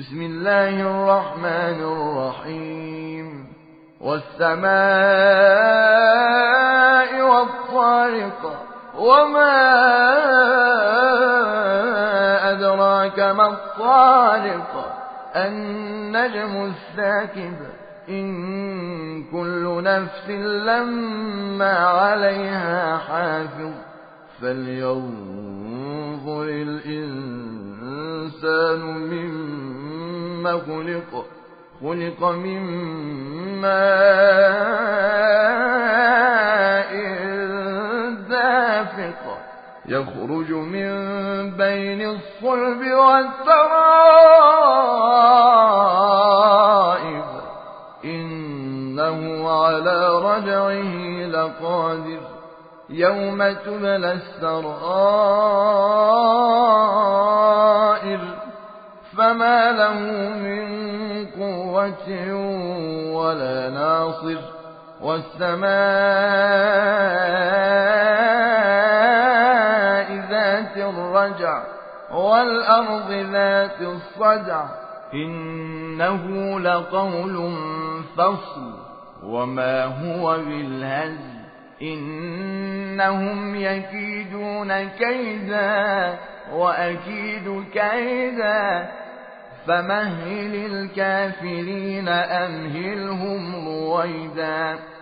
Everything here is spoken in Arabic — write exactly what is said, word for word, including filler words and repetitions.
بسم الله الرحمن الرحيم والسماء والطارق وما أدراك ما الطارق النجم الثاقب إن كل نفس لما عليها حافظ فلينظر الإنسان مما خلق خلق من ماء دافق يخرج من بين الصلب والترائب إنه على رجعه لقادر يوم تبلى السرائر فما له من قوة ولا ناصر والسماء ذات الرجع والأرض ذات الصدع إنه لقول فصل وما هو بالهزل إنهم يكيدون كيدا وأكيد كيدا فمهل الكافرين أمهلهم رويدا.